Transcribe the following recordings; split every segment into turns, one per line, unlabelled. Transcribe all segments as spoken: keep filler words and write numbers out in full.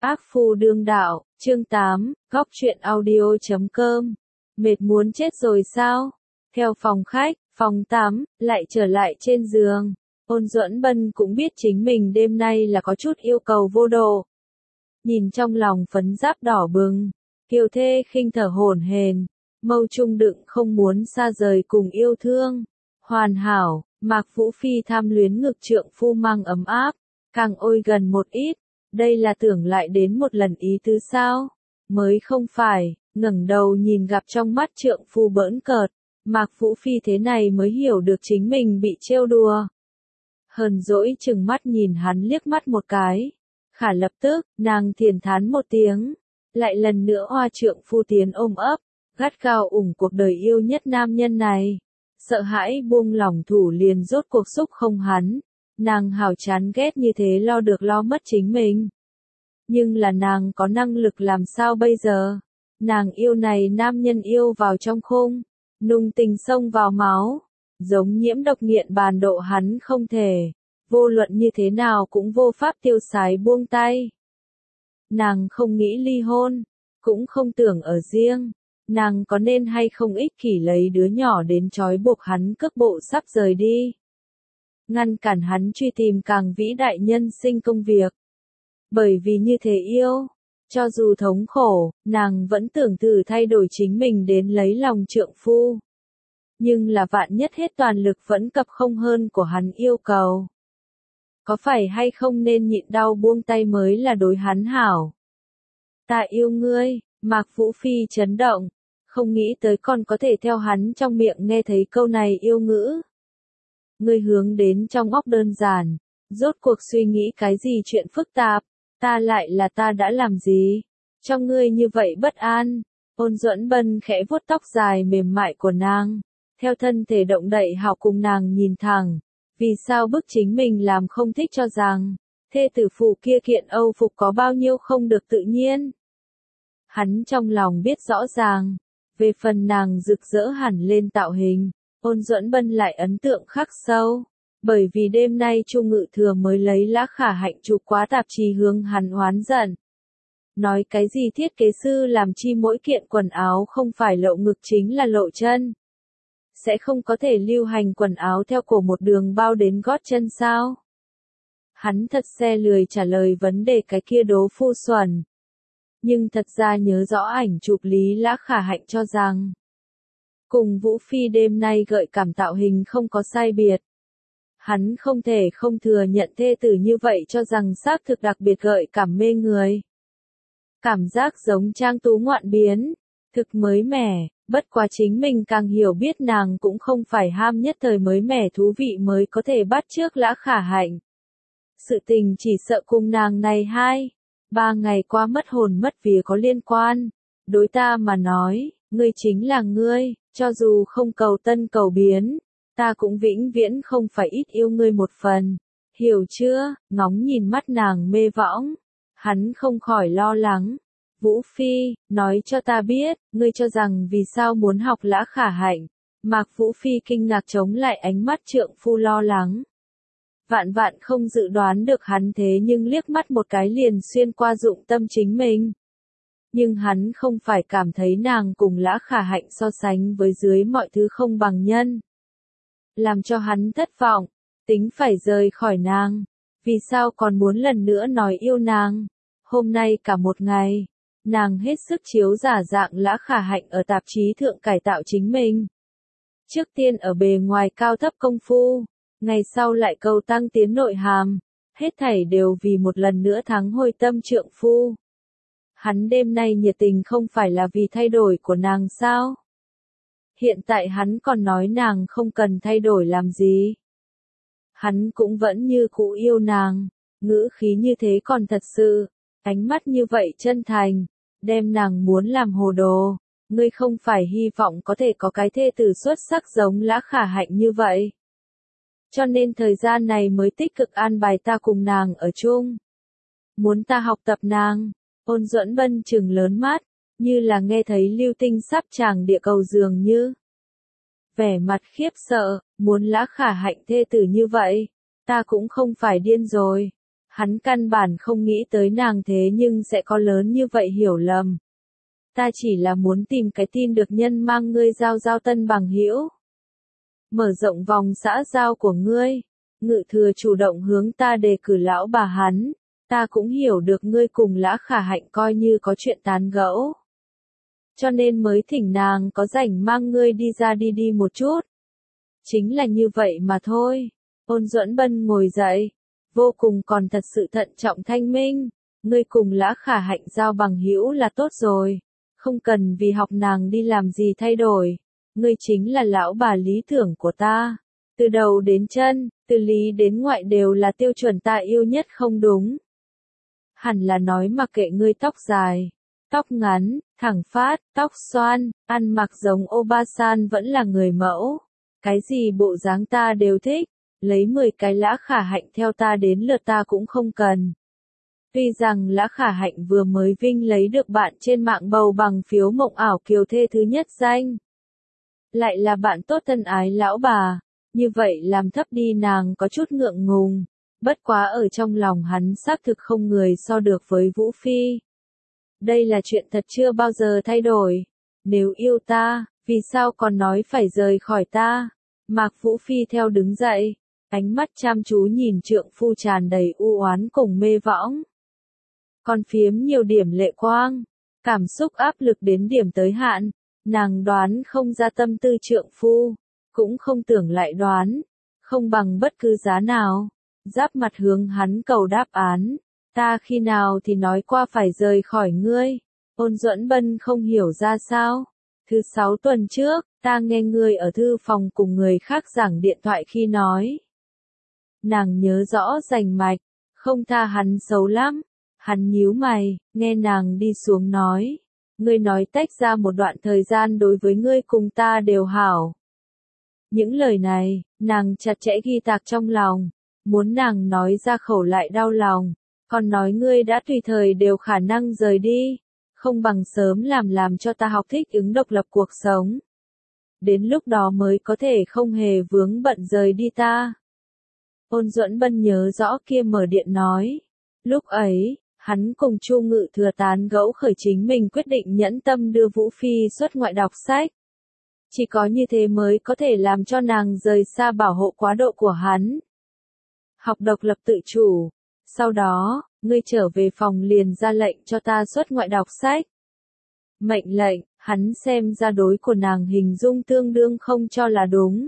Ác phu đương đạo, chương tám, góc truyện audio chấm com. Mệt muốn chết rồi sao? Theo phòng khách, phòng tắm, lại trở lại trên giường. Ôn Duẫn Bân cũng biết chính mình đêm nay là có chút yêu cầu vô độ. Nhìn trong lòng phấn giáp đỏ bừng, kiều thê khinh thở hổn hển, mâu trung đựng không muốn xa rời cùng yêu thương. Hoàn hảo, Mạc Vũ Phi tham luyến ngực trượng phu mang ấm áp, càng ôi gần một ít. Đây là tưởng lại đến một lần ý tứ sao? Mới không phải, ngẩng đầu nhìn gặp trong mắt trượng phu bỡn cợt, Mạc Vũ Phi thế này mới hiểu được chính mình bị trêu đùa. Hờn dỗi chừng mắt nhìn hắn liếc mắt một cái. Khả lập tức, nàng thiền thán một tiếng, lại lần nữa oa trượng phu tiến ôm ấp, gắt gao ủng cuộc đời yêu nhất nam nhân này. Sợ hãi buông lỏng thủ liền rốt cuộc xúc không hắn. Nàng hảo chán ghét như thế lo được lo mất chính mình. Nhưng là nàng có năng lực làm sao bây giờ? Nàng yêu này nam nhân yêu vào trong khung, nung tình xông vào máu, giống nhiễm độc nghiện bàn độ hắn không thể, vô luận như thế nào cũng vô pháp tiêu sái buông tay. Nàng không nghĩ ly hôn, cũng không tưởng ở riêng, nàng có nên hay không ích kỷ lấy đứa nhỏ đến trói buộc hắn cước bộ sắp rời đi. Ngăn cản hắn truy tìm càng vĩ đại nhân sinh công việc. Bởi vì như thế yêu, cho dù thống khổ, nàng vẫn tưởng thử thay đổi chính mình đến lấy lòng trượng phu. Nhưng là vạn nhất hết toàn lực vẫn cập không hơn của hắn yêu cầu. Có phải hay không nên nhịn đau buông tay mới là đối hắn hảo? Ta yêu ngươi, Mạc Vũ Phi chấn động, không nghĩ tới còn có thể theo hắn trong miệng nghe thấy câu này yêu ngữ. Ngươi hướng đến trong óc đơn giản, rốt cuộc suy nghĩ cái gì chuyện phức tạp, ta lại là ta đã làm gì, trong ngươi như vậy bất an. Ôn Duẫn Bân khẽ vuốt tóc dài mềm mại của nàng, theo thân thể động đậy hào cùng nàng nhìn thẳng, vì sao bức chính mình làm không thích cho rằng, thê tử phụ kia kiện âu phục có bao nhiêu không được tự nhiên. Hắn trong lòng biết rõ ràng, về phần nàng rực rỡ hẳn lên tạo hình. Ôn Duẫn Bân lại ấn tượng khắc sâu, bởi vì đêm nay Chu Ngự Thừa mới lấy Lã Khả Hạnh chụp quá tạp chí hướng hắn oán giận. Nói cái gì thiết kế sư làm chi mỗi kiện quần áo không phải lộ ngực chính là lộ chân. Sẽ không có thể lưu hành quần áo theo cổ một đường bao đến gót chân sao? Hắn thật xe lười trả lời vấn đề cái kia đố phu xuẩn. Nhưng thật ra nhớ rõ ảnh chụp Lý Lã Khả Hạnh cho rằng cùng Vũ Phi đêm nay gợi cảm tạo hình không có sai biệt. Hắn không thể không thừa nhận thê tử như vậy cho rằng xác thực đặc biệt gợi cảm mê người. Cảm giác giống trang tú ngoạn biến, thực mới mẻ, bất quá chính mình càng hiểu biết nàng cũng không phải ham nhất thời mới mẻ thú vị mới có thể bắt chước Lã Khả Hạnh. Sự tình chỉ sợ cùng nàng này hai, ba ngày qua mất hồn mất vía có liên quan. Đối ta mà nói, ngươi chính là ngươi. Cho dù không cầu tân cầu biến, ta cũng vĩnh viễn không phải ít yêu ngươi một phần. Hiểu chưa? Ngóng nhìn mắt nàng mê võng. Hắn không khỏi lo lắng. Vũ Phi, nói cho ta biết, ngươi cho rằng vì sao muốn học Lã Khả Hạnh. Mạc Vũ Phi kinh ngạc chống lại ánh mắt trượng phu lo lắng. Vạn vạn không dự đoán được hắn thế nhưng liếc mắt một cái liền xuyên qua dụng tâm chính mình. Nhưng hắn không phải cảm thấy nàng cùng Lã Khả Hạnh so sánh với dưới mọi thứ không bằng nhân. Làm cho hắn thất vọng, tính phải rời khỏi nàng. Vì sao còn muốn lần nữa nói yêu nàng? Hôm nay cả một ngày, nàng hết sức chiếu giả dạng Lã Khả Hạnh ở tạp chí thượng cải tạo chính mình. Trước tiên ở bề ngoài cao thấp công phu, ngày sau lại cầu tăng tiến nội hàm, hết thảy đều vì một lần nữa thắng hồi tâm trượng phu. Hắn đêm nay nhiệt tình không phải là vì thay đổi của nàng sao? Hiện tại hắn còn nói nàng không cần thay đổi làm gì. Hắn cũng vẫn như cũ yêu nàng, ngữ khí như thế còn thật sự, ánh mắt như vậy chân thành, đem nàng muốn làm hồ đồ. Ngươi không phải hy vọng có thể có cái thê tử xuất sắc giống Lã Khả Hạnh như vậy. Cho nên thời gian này mới tích cực an bài ta cùng nàng ở chung. Muốn ta học tập nàng. Ôn Duẫn Bân trừng lớn mắt, như là nghe thấy lưu tinh sắp tràng địa cầu dường như. Vẻ mặt khiếp sợ, muốn Lã Khả Hạnh thê tử như vậy, ta cũng không phải điên rồi. Hắn căn bản không nghĩ tới nàng thế nhưng sẽ có lớn như vậy hiểu lầm. Ta chỉ là muốn tìm cái tin được nhân mang ngươi giao giao tân bằng hữu. Mở rộng vòng xã giao của ngươi. Ngự thừa chủ động hướng ta đề cử lão bà hắn. Ta cũng hiểu được ngươi cùng Lã Khả Hạnh coi như có chuyện tán gẫu. Cho nên mới thỉnh nàng có rảnh mang ngươi đi ra đi đi một chút. Chính là như vậy mà thôi. Ôn Duẫn Bân ngồi dậy. Vô cùng còn thật sự thận trọng thanh minh. Ngươi cùng Lã Khả Hạnh giao bằng hữu là tốt rồi. Không cần vì học nàng đi làm gì thay đổi. Ngươi chính là lão bà lý tưởng của ta. Từ đầu đến chân, từ lý đến ngoại đều là tiêu chuẩn ta yêu nhất không đúng. Hẳn là nói mặc kệ ngươi tóc dài, tóc ngắn, thẳng phát, tóc xoăn, ăn mặc giống Obasan vẫn là người mẫu. Cái gì bộ dáng ta đều thích, lấy mười cái Lã Khả Hạnh theo ta đến lượt ta cũng không cần. Tuy rằng Lã Khả Hạnh vừa mới vinh lấy được bạn trên mạng bầu bằng phiếu mộng ảo kiều thê thứ nhất danh. Lại là bạn tốt thân ái lão bà, như vậy làm thấp đi nàng có chút ngượng ngùng. Bất quá ở trong lòng hắn xác thực không người so được với Vũ Phi. Đây là chuyện thật chưa bao giờ thay đổi. Nếu yêu ta, vì sao còn nói phải rời khỏi ta? Mạc Vũ Phi theo đứng dậy, ánh mắt chăm chú nhìn trượng phu tràn đầy u oán cùng mê võng. Còn phiếm nhiều điểm lệ quang, cảm xúc áp lực đến điểm tới hạn, nàng đoán không ra tâm tư trượng phu, cũng không tưởng lại đoán, không bằng bất cứ giá nào. Giáp mặt hướng hắn cầu đáp án, ta khi nào thì nói qua phải rời khỏi ngươi. Ôn Duẫn Bân không hiểu ra sao. Thứ sáu tuần trước, ta nghe ngươi ở thư phòng cùng người khác giảng điện thoại khi nói. Nàng nhớ rõ rành mạch, không tha hắn xấu lắm. Hắn nhíu mày, nghe nàng đi xuống nói. Ngươi nói tách ra một đoạn thời gian đối với ngươi cùng ta đều hảo. Những lời này, nàng chặt chẽ ghi tạc trong lòng. Muốn nàng nói ra khẩu lại đau lòng, còn nói ngươi đã tùy thời đều khả năng rời đi, không bằng sớm làm làm cho ta học thích ứng độc lập cuộc sống. Đến lúc đó mới có thể không hề vướng bận rời đi ta. Ôn Duẫn Bân nhớ rõ kia mở điện nói. Lúc ấy, hắn cùng Chu Ngự Thừa tán gẫu khởi chính mình quyết định nhẫn tâm đưa Vũ Phi xuất ngoại đọc sách. Chỉ có như thế mới có thể làm cho nàng rời xa bảo hộ quá độ của hắn. Học độc lập tự chủ. Sau đó, ngươi trở về phòng liền ra lệnh cho ta xuất ngoại đọc sách. Mệnh lệnh, hắn xem ra đối của nàng hình dung tương đương không cho là đúng.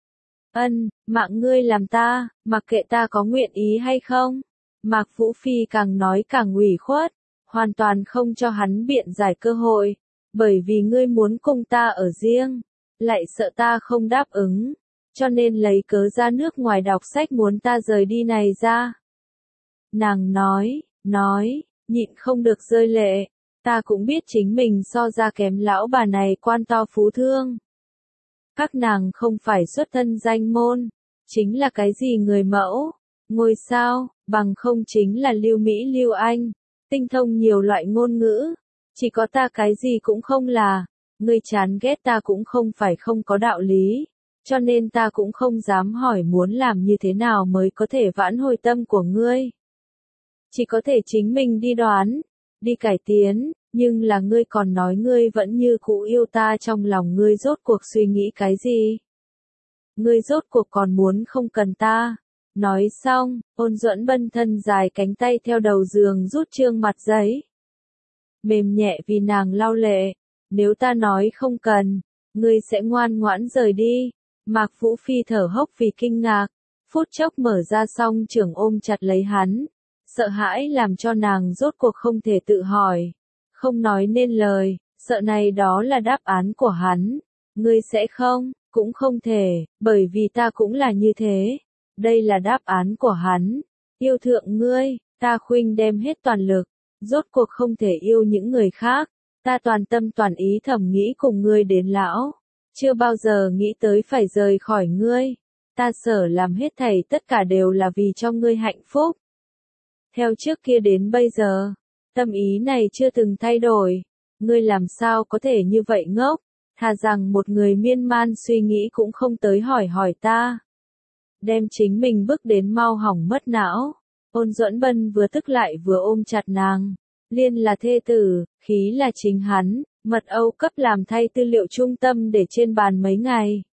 Ân, mạng ngươi làm ta, mặc kệ ta có nguyện ý hay không. Mạc Vũ Phi càng nói càng ủy khuất, hoàn toàn không cho hắn biện giải cơ hội. Bởi vì ngươi muốn cùng ta ở riêng, lại sợ ta không đáp ứng. Cho nên lấy cớ ra nước ngoài đọc sách muốn ta rời đi này ra. Nàng nói, nói, nhịn không được rơi lệ, ta cũng biết chính mình so ra kém lão bà này quan to phú thương. Các nàng không phải xuất thân danh môn, chính là cái gì người mẫu, ngôi sao, bằng không chính là Lưu Mỹ Lưu Anh, tinh thông nhiều loại ngôn ngữ, chỉ có ta cái gì cũng không là, ngươi chán ghét ta cũng không phải không có đạo lý. Cho nên ta cũng không dám hỏi muốn làm như thế nào mới có thể vãn hồi tâm của ngươi. Chỉ có thể chính mình đi đoán, đi cải tiến, nhưng là ngươi còn nói ngươi vẫn như cũ yêu ta trong lòng ngươi rốt cuộc suy nghĩ cái gì? Ngươi rốt cuộc còn muốn không cần ta. Nói xong, Ôn Duẫn Bân thân dài cánh tay theo đầu giường rút trương mặt giấy. Mềm nhẹ vì nàng lau lệ, nếu ta nói không cần, ngươi sẽ ngoan ngoãn rời đi. Mạc Vũ Phi thở hốc vì kinh ngạc, phút chốc mở ra song trưởng ôm chặt lấy hắn, sợ hãi làm cho nàng rốt cuộc không thể tự hỏi, không nói nên lời, sợ này đó là đáp án của hắn, ngươi sẽ không, cũng không thể, bởi vì ta cũng là như thế, đây là đáp án của hắn, yêu thượng ngươi, ta khuynh đem hết toàn lực, rốt cuộc không thể yêu những người khác, ta toàn tâm toàn ý thầm nghĩ cùng ngươi đến lão. Chưa bao giờ nghĩ tới phải rời khỏi ngươi. Ta sở làm hết thảy tất cả đều là vì cho ngươi hạnh phúc. Theo trước kia đến bây giờ, tâm ý này chưa từng thay đổi. Ngươi làm sao có thể như vậy ngốc, thà rằng một người miên man suy nghĩ cũng không tới hỏi hỏi ta. Đem chính mình bước đến mau hỏng mất não. Ôn Duẫn Bân vừa tức lại vừa ôm chặt nàng. Liên là thê tử, khí là chính hắn, mật âu cấp làm thay tư liệu trung tâm để trên bàn mấy ngày.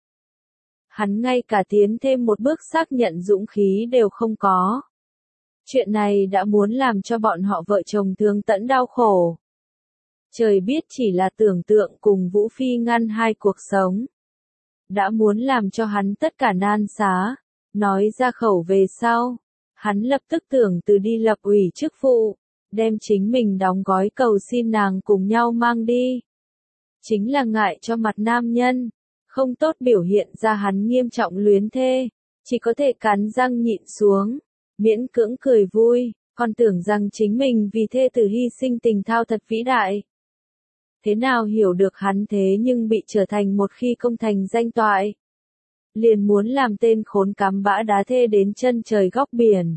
Hắn ngay cả tiến thêm một bước xác nhận dũng khí đều không có. Chuyện này đã muốn làm cho bọn họ vợ chồng thương tẫn đau khổ. Trời biết chỉ là tưởng tượng cùng Vũ Phi ngăn hai cuộc sống. Đã muốn làm cho hắn tất cả nan xá, nói ra khẩu về sau. Hắn lập tức tưởng từ đi lập ủy chức vụ, đem chính mình đóng gói cầu xin nàng cùng nhau mang đi. Chính là ngại cho mặt nam nhân, không tốt biểu hiện ra hắn nghiêm trọng luyến thê, chỉ có thể cắn răng nhịn xuống, miễn cưỡng cười vui, còn tưởng rằng chính mình vì thê tử hy sinh tình thao thật vĩ đại. Thế nào hiểu được hắn thế nhưng bị trở thành một khi công thành danh toại. Liền muốn làm tên khốn cắm bã đá thê đến chân trời góc biển.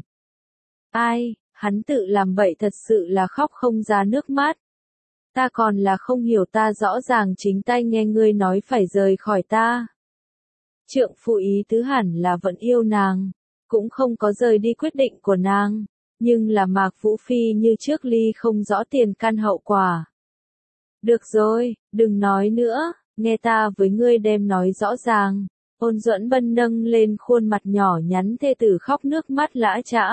Ai, hắn tự làm bậy thật sự là khóc không ra nước mắt. Ta còn là không hiểu, ta rõ ràng chính tay nghe ngươi nói phải rời khỏi ta. Trượng phu ý tứ hẳn là vẫn yêu nàng, cũng không có rời đi quyết định của nàng, nhưng là Mạc Vũ Phi như trước ly không rõ tiền căn hậu quả. Được rồi, đừng nói nữa, nghe ta với ngươi đem nói rõ ràng. Ôn Duẫn Bân nâng lên khuôn mặt nhỏ nhắn thê tử khóc nước mắt lã chã.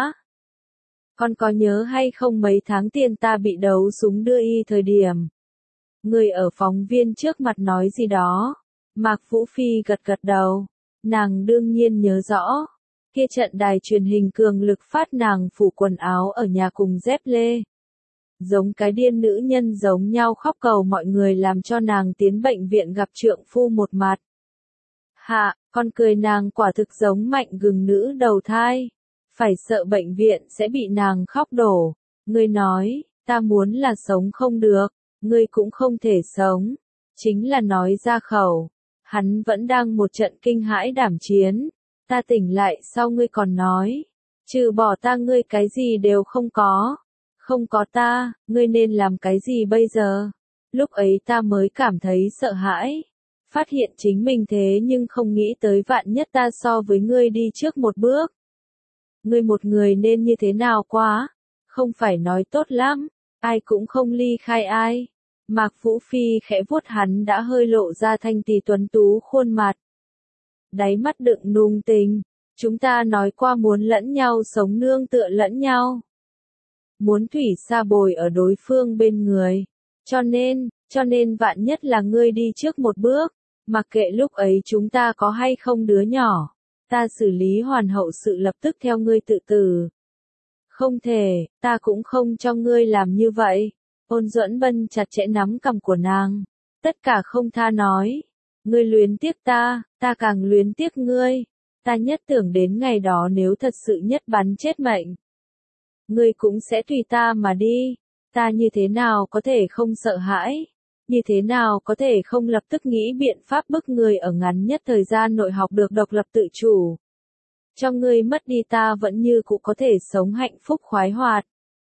Con có nhớ hay không mấy tháng tiền ta bị đấu súng đưa y thời điểm. Người ở phóng viên trước mặt nói gì đó. Mạc Vũ Phi gật gật đầu. Nàng đương nhiên nhớ rõ. Kia trận đài truyền hình cường lực phát nàng phủ quần áo ở nhà cùng dép lê. Giống cái điên nữ nhân giống nhau khóc cầu mọi người làm cho nàng tiến bệnh viện gặp trượng phu một mặt. Hạ, con cười nàng quả thực giống mạnh gừng nữ đầu thai. Phải sợ bệnh viện sẽ bị nàng khóc đổ. Ngươi nói, ta muốn là sống không được, ngươi cũng không thể sống. Chính là nói ra khẩu. Hắn vẫn đang một trận kinh hãi đảm chiến. Ta tỉnh lại sau ngươi còn nói. Trừ bỏ ta ngươi cái gì đều không có. Không có ta, ngươi nên làm cái gì bây giờ? Lúc ấy ta mới cảm thấy sợ hãi. Phát hiện chính mình thế nhưng không nghĩ tới vạn nhất ta so với ngươi đi trước một bước. Ngươi một người nên như thế nào quá? Không phải nói tốt lắm, ai cũng không ly khai ai. Mạc Vũ Phi khẽ vuốt hắn đã hơi lộ ra thanh tỳ tuấn tú khuôn mặt. Đáy mắt đựng nung tình, chúng ta nói qua muốn lẫn nhau sống nương tựa lẫn nhau. Muốn thủy sa bồi ở đối phương bên người. Cho nên, cho nên vạn nhất là ngươi đi trước một bước, mặc kệ lúc ấy chúng ta có hay không đứa nhỏ, ta xử lý hoàn hậu sự lập tức theo ngươi tự tử. Không thể, ta cũng không cho ngươi làm như vậy. Ôn Duẫn Bân chặt chẽ nắm cằm của nàng, tất cả không tha nói. Ngươi luyến tiếc ta, ta càng luyến tiếc ngươi. Ta nhất tưởng đến ngày đó nếu thật sự nhất bắn chết mệnh. Ngươi cũng sẽ tùy ta mà đi. Ta như thế nào có thể không sợ hãi? Như thế nào có thể không lập tức nghĩ biện pháp bức ngươi ở ngắn nhất thời gian nội học được độc lập tự chủ? Cho ngươi mất đi ta vẫn như cũ có thể sống hạnh phúc khoái hoạt.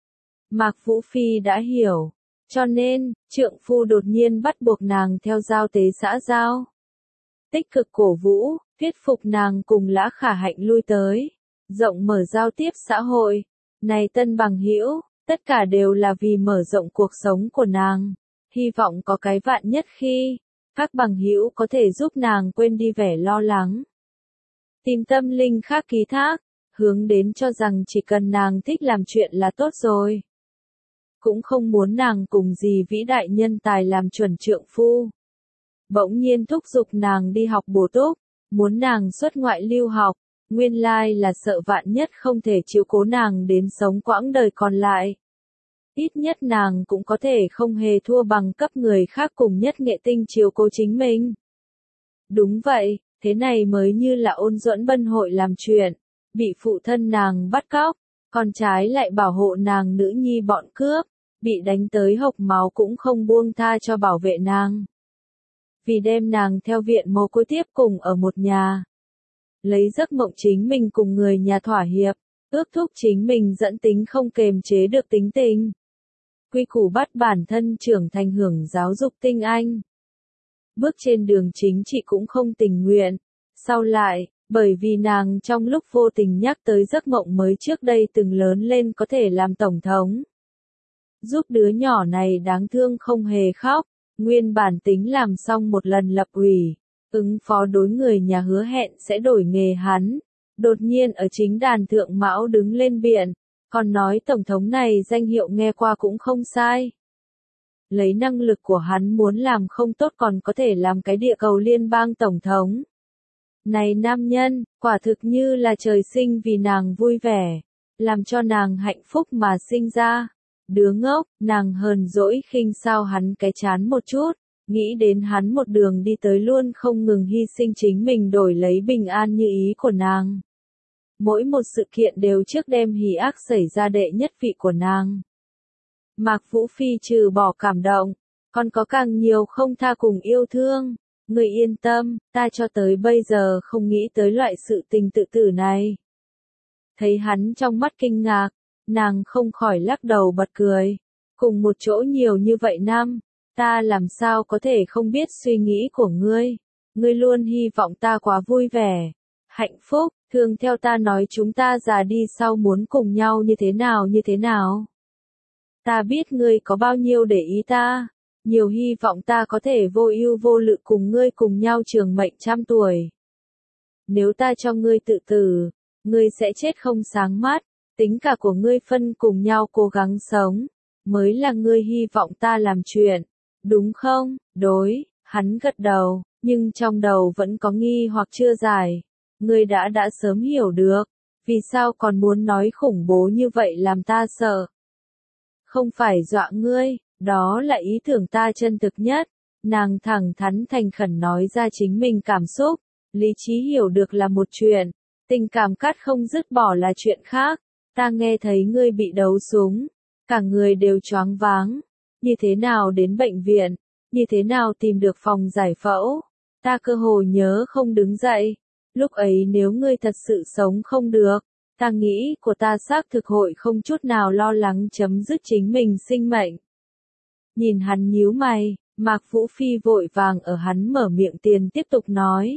Mạc Vũ Phi đã hiểu. Cho nên, trượng phu đột nhiên bắt buộc nàng theo giao tế xã giao. Tích cực cổ vũ, thuyết phục nàng cùng Lã Khả Hạnh lui tới. Rộng mở giao tiếp xã hội. Này tân bằng hữu, tất cả đều là vì mở rộng cuộc sống của nàng. Hy vọng có cái vạn nhất khi, các bằng hữu có thể giúp nàng quên đi vẻ lo lắng. Tìm tâm linh khác ký thác, hướng đến cho rằng chỉ cần nàng thích làm chuyện là tốt rồi. Cũng không muốn nàng cùng gì vĩ đại nhân tài làm chuẩn trượng phu. Bỗng nhiên thúc giục nàng đi học bổ túc, muốn nàng xuất ngoại lưu học, nguyên lai là sợ vạn nhất không thể chiếu cố nàng đến sống quãng đời còn lại. Ít nhất nàng cũng có thể không hề thua bằng cấp người khác cùng nhất nghệ tinh chiếu cố chính mình. Đúng vậy, thế này mới như là Ôn Duẫn Bân hội làm chuyện, bị phụ thân nàng bắt cóc, con trái lại bảo hộ nàng nữ nhi bọn cướp, bị đánh tới hộc máu cũng không buông tha cho bảo vệ nàng. Vì đem nàng theo viện mồ côi tiếp cùng ở một nhà. Lấy giấc mộng chính mình cùng người nhà thỏa hiệp, ước thúc chính mình dẫn tính không kềm chế được tính tình. Quy củ bắt bản thân trưởng thành hưởng giáo dục tinh anh. Bước trên đường chính trị cũng không tình nguyện. Sau lại, Bởi vì nàng trong lúc vô tình nhắc tới giấc mộng mới trước đây từng lớn lên có thể làm tổng thống. Giúp đứa nhỏ này đáng thương không hề khóc, nguyên bản tính làm xong một lần lập ủy, ứng phó đối người nhà hứa hẹn sẽ đổi nghề hắn. Đột nhiên ở chính đàn thượng Mão đứng lên biện, còn nói tổng thống này danh hiệu nghe qua cũng không sai. Lấy năng lực của hắn muốn làm không tốt còn có thể làm cái địa cầu liên bang tổng thống. Này nam nhân, quả thực như là trời sinh vì nàng vui vẻ, làm cho nàng hạnh phúc mà sinh ra. Đứa ngốc, nàng hờn dỗi khinh sao hắn cái chán một chút, nghĩ đến hắn một đường đi tới luôn không ngừng hy sinh chính mình đổi lấy bình an như ý của nàng. Mỗi một sự kiện đều trước đem hỉ ác xảy ra đệ nhất vị của nàng. Mạc Vũ Phi trừ bỏ cảm động, còn có càng nhiều không tha cùng yêu thương. Người yên tâm, ta cho tới bây giờ không nghĩ tới loại sự tình tự tử này. Thấy hắn trong mắt kinh ngạc, nàng không khỏi lắc đầu bật cười. Cùng một chỗ nhiều như vậy năm, ta làm sao có thể không biết suy nghĩ của ngươi. Ngươi luôn hy vọng ta quá vui vẻ, hạnh phúc, thường theo ta nói chúng ta già đi sau muốn cùng nhau như thế nào như thế nào. Ta biết ngươi có bao nhiêu để ý ta, nhiều hy vọng ta có thể vô ưu vô lự cùng ngươi cùng nhau trường mệnh trăm tuổi. Nếu ta cho ngươi tự tử, ngươi sẽ chết không sáng mắt, tính cả của ngươi phân cùng nhau cố gắng sống, mới là ngươi hy vọng ta làm chuyện, đúng không? Đối, hắn gật đầu, nhưng trong đầu vẫn có nghi hoặc chưa giải. Ngươi đã đã sớm hiểu được, vì sao còn muốn nói khủng bố như vậy làm ta sợ. Không phải dọa ngươi, đó là ý tưởng ta chân thực nhất. Nàng thẳng thắn thành khẩn nói ra chính mình cảm xúc, lý trí hiểu được là một chuyện, tình cảm cắt không dứt bỏ là chuyện khác. Ta nghe thấy ngươi bị đấu súng, cả người đều choáng váng, như thế nào đến bệnh viện, như thế nào tìm được phòng giải phẫu, ta cơ hồ nhớ không đứng dậy. Lúc ấy nếu ngươi thật sự sống không được, ta nghĩ của ta xác thực hội không chút nào lo lắng chấm dứt chính mình sinh mệnh. Nhìn hắn nhíu mày, Mạc Vũ Phi vội vàng ở hắn mở miệng tiền tiếp tục nói.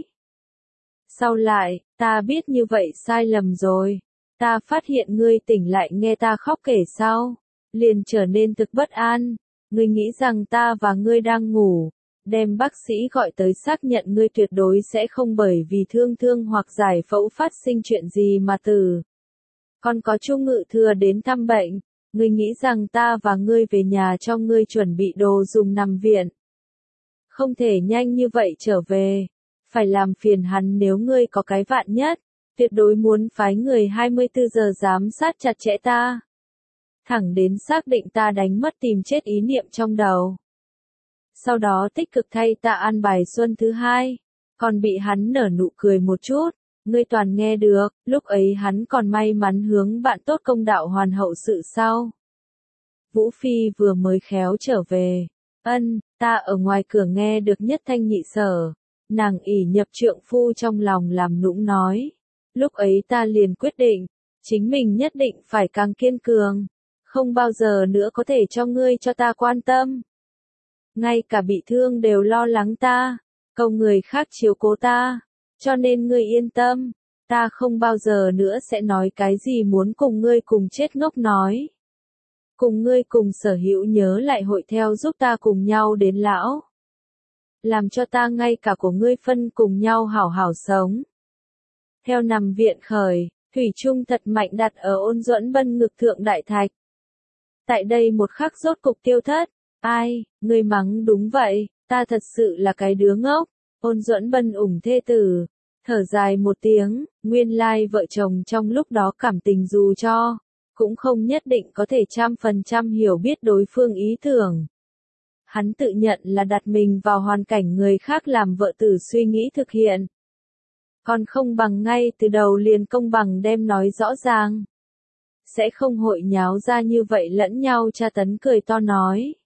Sau lại, ta biết như vậy sai lầm rồi. Ta phát hiện ngươi tỉnh lại nghe ta khóc kể sau, liền trở nên thực bất an. Ngươi nghĩ rằng ta và ngươi đang ngủ, đem bác sĩ gọi tới xác nhận ngươi tuyệt đối sẽ không bởi vì thương thương hoặc giải phẫu phát sinh chuyện gì mà tử. Còn có Chu Ngự Thừa đến thăm bệnh, ngươi nghĩ rằng ta và ngươi về nhà cho ngươi chuẩn bị đồ dùng nằm viện. Không thể nhanh như vậy trở về, phải làm phiền hắn nếu ngươi có cái vạn nhất, tuyệt đối muốn phái người hai mươi tư giờ giám sát chặt chẽ ta. Thẳng đến xác định ta đánh mất tìm chết ý niệm trong đầu. Sau đó tích cực thay ta an bài xuân thứ hai, còn bị hắn nở nụ cười một chút, ngươi toàn nghe được, lúc ấy hắn còn may mắn hướng bạn tốt công đạo hoàn hậu sự sau. Vũ Phi vừa mới khéo trở về, ân, ta ở ngoài cửa nghe được nhất thanh nhị sở, nàng ỷ nhập trượng phu trong lòng làm nũng nói. Lúc ấy ta liền quyết định, chính mình nhất định phải càng kiên cường, không bao giờ nữa có thể cho ngươi cho ta quan tâm. Ngay cả bị thương đều lo lắng ta, cầu người khác chiếu cố ta, cho nên ngươi yên tâm, ta không bao giờ nữa sẽ nói cái gì muốn cùng ngươi cùng chết ngốc nói. Cùng ngươi cùng sở hữu nhớ lại hội theo giúp ta cùng nhau đến lão. Làm cho ta ngay cả của ngươi phân cùng nhau hảo hảo sống. Theo nằm viện khởi, thủy chung thật mạnh đặt ở Ôn Duẫn Bân ngực thượng đại thạch. Tại đây một khắc rốt cục tiêu thất, ai, ngươi mắng đúng vậy, ta thật sự là cái đứa ngốc. Ôn Duẫn Bân ủng thê tử, thở dài một tiếng, nguyên lai vợ chồng trong lúc đó cảm tình dù cho, cũng không nhất định có thể trăm phần trăm hiểu biết đối phương ý tưởng. Hắn tự nhận là đặt mình vào hoàn cảnh người khác làm vợ tử suy nghĩ thực hiện. Còn không bằng ngay từ đầu liền công bằng đem nói rõ ràng. Sẽ không hội nháo ra như vậy lẫn nhau tra tấn cười to nói.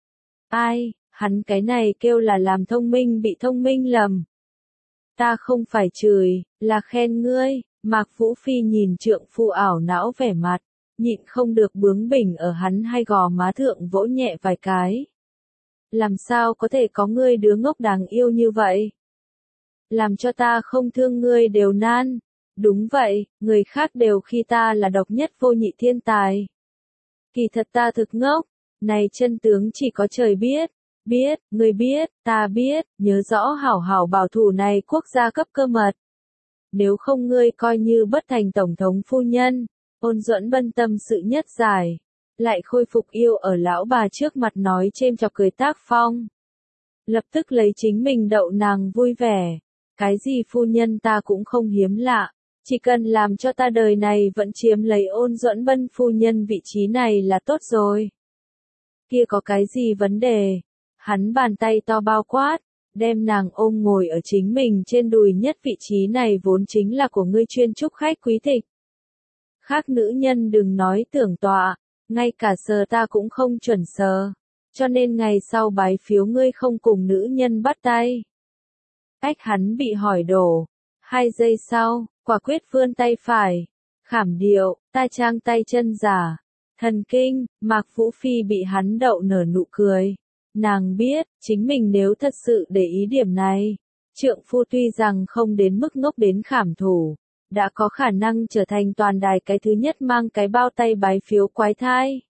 Ai, hắn cái này kêu là làm thông minh bị thông minh lầm. Ta không phải chửi, là khen ngươi. Mạc Vũ Phi nhìn trượng phu ảo não vẻ mặt, nhịn không được bướng bỉnh ở hắn hai gò má thượng vỗ nhẹ vài cái. Làm sao có thể có ngươi đứa ngốc đáng yêu như vậy? làm cho ta không thương ngươi đều nan. Đúng vậy, người khác đều khi ta là độc nhất vô nhị thiên tài. Kỳ thật ta thực ngốc, này chân tướng chỉ có trời biết. Biết, ngươi biết, ta biết, nhớ rõ hảo hảo bảo thủ này quốc gia cấp cơ mật. Nếu không ngươi coi như bất thành tổng thống phu nhân. Ôn Duẫn Bân tâm sự nhất giải, lại khôi phục yêu ở lão bà trước mặt nói chêm chọc cười tác phong. Lập tức lấy chính mình đậu nàng vui vẻ. Cái gì phu nhân ta cũng không hiếm lạ, chỉ cần làm cho ta đời này vẫn chiếm lấy Ôn Duẫn Bân phu nhân vị trí này là tốt rồi. Kia có cái gì vấn đề? Hắn bàn tay to bao quát, đem nàng ôm ngồi ở chính mình trên đùi nhất, vị trí này vốn chính là của ngươi chuyên chúc khách quý tịch. Khác nữ nhân đừng nói tưởng tọa, ngay cả sờ ta cũng không chuẩn sờ, cho nên ngày sau bái phiếu ngươi không cùng nữ nhân bắt tay. Ách hắn bị hỏi đổ, hai giây sau, quả quyết vươn tay phải, khảm điệu, ta trang tay chân giả, thần kinh, Mạc Vũ Phi bị hắn đậu nở nụ cười. Nàng biết, chính mình nếu thật sự để ý điểm này, trượng phu tuy rằng không đến mức ngốc đến khảm thủ, đã có khả năng trở thành toàn đài cái thứ nhất mang cái bao tay bái phiếu quái thai.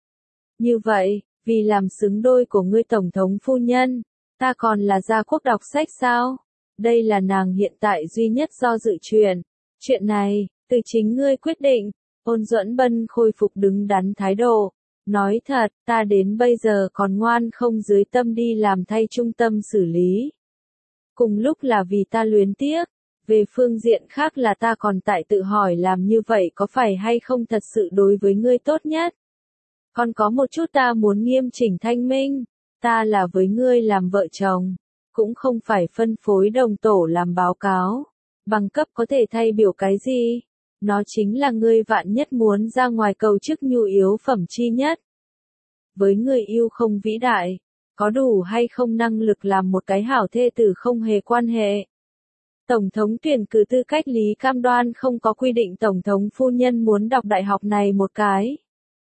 Như vậy, vì làm xứng đôi của ngươi tổng thống phu nhân, ta còn là gia quốc đọc sách sao? Đây là nàng hiện tại duy nhất do dự chuyện. Chuyện này, từ chính ngươi quyết định. Ôn Duẫn Bân khôi phục đứng đắn thái độ. Nói thật, ta đến bây giờ còn ngoan không dưới tâm đi làm thay trung tâm xử lý. Cùng lúc là vì ta luyến tiếc, về phương diện khác là ta còn tại tự hỏi làm như vậy có phải hay không thật sự đối với ngươi tốt nhất. Còn có một chút ta muốn nghiêm chỉnh thanh minh, ta là với ngươi làm vợ chồng, cũng không phải phân phối đồng tổ làm báo cáo. Bằng cấp có thể thay biểu cái gì? Nó chính là ngươi vạn nhất muốn ra ngoài cầu chức nhu yếu phẩm chi nhất. Với người yêu không vĩ đại, có đủ hay không năng lực làm một cái hảo thê tử không hề quan hệ. Tổng thống tuyển cử tư cách lý cam đoan không có quy định tổng thống phu nhân muốn đọc đại học này một cái.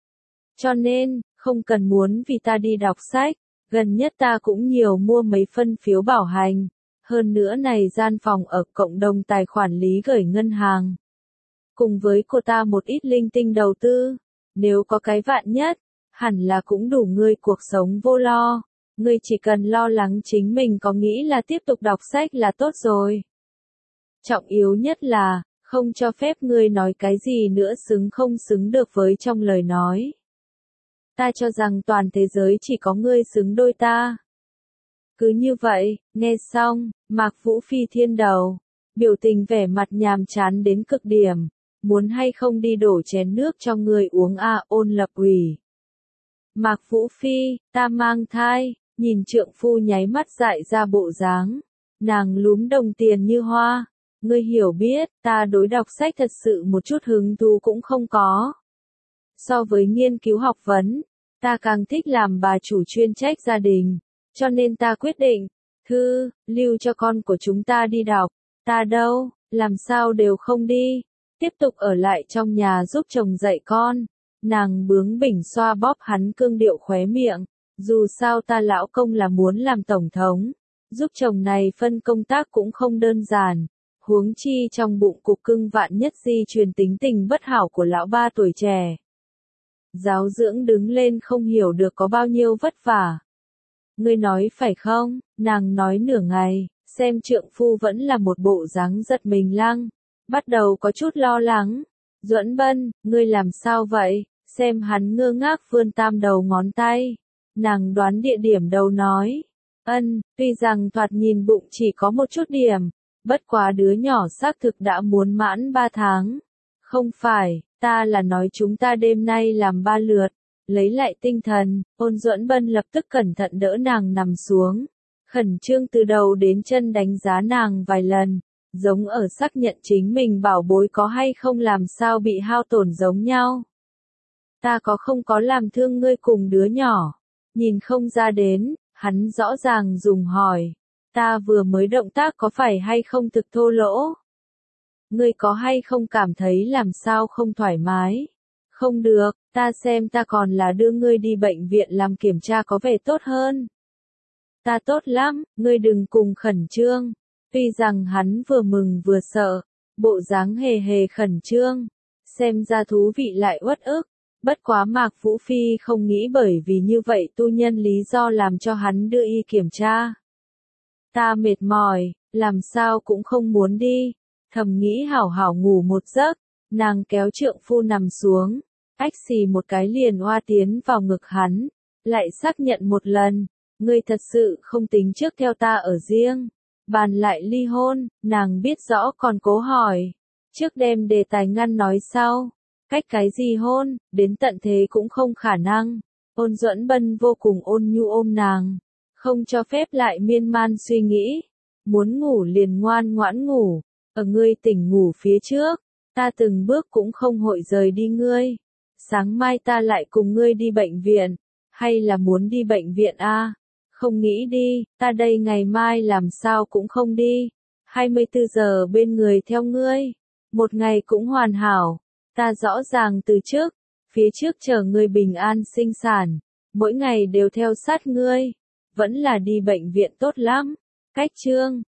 Cho nên, không cần muốn vì ta đi đọc sách, gần nhất ta cũng nhiều mua mấy phân phiếu bảo hành. Hơn nữa này gian phòng ở cộng đồng tài khoản lý gửi ngân hàng. Cùng với cô ta một ít linh tinh đầu tư, nếu có cái vạn nhất, hẳn là cũng đủ ngươi cuộc sống vô lo. Ngươi chỉ cần lo lắng chính mình có nghĩ là tiếp tục đọc sách là tốt rồi. Trọng yếu nhất là, không cho phép ngươi nói cái gì nữa xứng không xứng được với trong lời nói. Ta cho rằng toàn thế giới chỉ có ngươi xứng đôi ta. Cứ như vậy, nghe xong, Mạc Vũ Phi thiên đầu, biểu tình vẻ mặt nhàm chán đến cực điểm, muốn hay không đi đổ chén nước cho người uống à? Ôn Lập Ủy. Mạc Vũ Phi, ta mang thai, nhìn trượng phu nháy mắt dại ra bộ dáng, nàng lúm đồng tiền như hoa, ngươi hiểu biết, ta đối đọc sách thật sự một chút hứng thú cũng không có. So với nghiên cứu học vấn, ta càng thích làm bà chủ chuyên trách gia đình, cho nên ta quyết định, thư, lưu cho con của chúng ta đi đọc, ta đâu, làm sao đều không đi, tiếp tục ở lại trong nhà giúp chồng dạy con. Nàng bướng bỉnh xoa bóp hắn cương điệu khóe miệng, dù sao ta lão công là muốn làm tổng thống, giúp chồng này phân công tác cũng không đơn giản, huống chi trong bụng cục cưng vạn nhất di truyền tính tình bất hảo của lão ba tuổi trẻ. Giáo dưỡng đứng lên không hiểu được có bao nhiêu vất vả. Ngươi nói phải không? Nàng nói nửa ngày, xem trượng phu vẫn là một bộ dáng giật mình lăng, bắt đầu có chút lo lắng. Duẫn Bân, ngươi làm sao vậy? Xem hắn ngơ ngác vươn tam đầu ngón tay. Nàng đoán địa điểm đầu nói. Ân, tuy rằng thoạt nhìn bụng chỉ có một chút điểm, bất quá đứa nhỏ xác thực đã muốn mãn ba tháng. Không phải, ta là nói chúng ta đêm nay làm ba lượt. Lấy lại tinh thần, Ôn Duẫn Bân lập tức cẩn thận đỡ nàng nằm xuống. Khẩn trương từ đầu đến chân đánh giá nàng vài lần, giống ở xác nhận chính mình bảo bối có hay không làm sao bị hao tổn giống nhau. Ta có không có làm thương ngươi cùng đứa nhỏ? Nhìn không ra đến, hắn rõ ràng dùng hỏi. Ta vừa mới động tác có phải hay không thực thô lỗ? Ngươi có hay không cảm thấy làm sao không thoải mái? Không được, ta xem ta còn là đưa ngươi đi bệnh viện làm kiểm tra có vẻ tốt hơn. Ta tốt lắm, ngươi đừng cùng khẩn trương. Tuy rằng hắn vừa mừng vừa sợ, bộ dáng hề hề khẩn trương, xem ra thú vị lại uất ức, bất quá Mạc Vũ Phi không nghĩ bởi vì như vậy tu nhân lý do làm cho hắn đưa y kiểm tra. Ta mệt mỏi, làm sao cũng không muốn đi, thầm nghĩ hảo hảo ngủ một giấc, nàng kéo trượng phu nằm xuống, ách xì một cái liền oa tiến vào ngực hắn, lại xác nhận một lần, ngươi thật sự không tính trước theo ta ở riêng, bàn lại ly hôn, nàng biết rõ còn cố hỏi, trước đem đề tài ngăn nói sau, cách cái gì hôn, đến tận thế cũng không khả năng, Ôn Duẫn Bân vô cùng ôn nhu ôm nàng, không cho phép lại miên man suy nghĩ, muốn ngủ liền ngoan ngoãn ngủ, ở ngươi tỉnh ngủ phía trước, ta từng bước cũng không hội rời đi ngươi, sáng mai ta lại cùng ngươi đi bệnh viện, hay là muốn đi bệnh viện a? Không nghĩ đi, ta đây ngày mai làm sao cũng không đi, hai mươi tư giờ bên người theo ngươi, một ngày cũng hoàn hảo, ta rõ ràng từ trước, phía trước chờ ngươi bình an sinh sản, mỗi ngày đều theo sát ngươi, vẫn là đi bệnh viện tốt lắm, cách chương.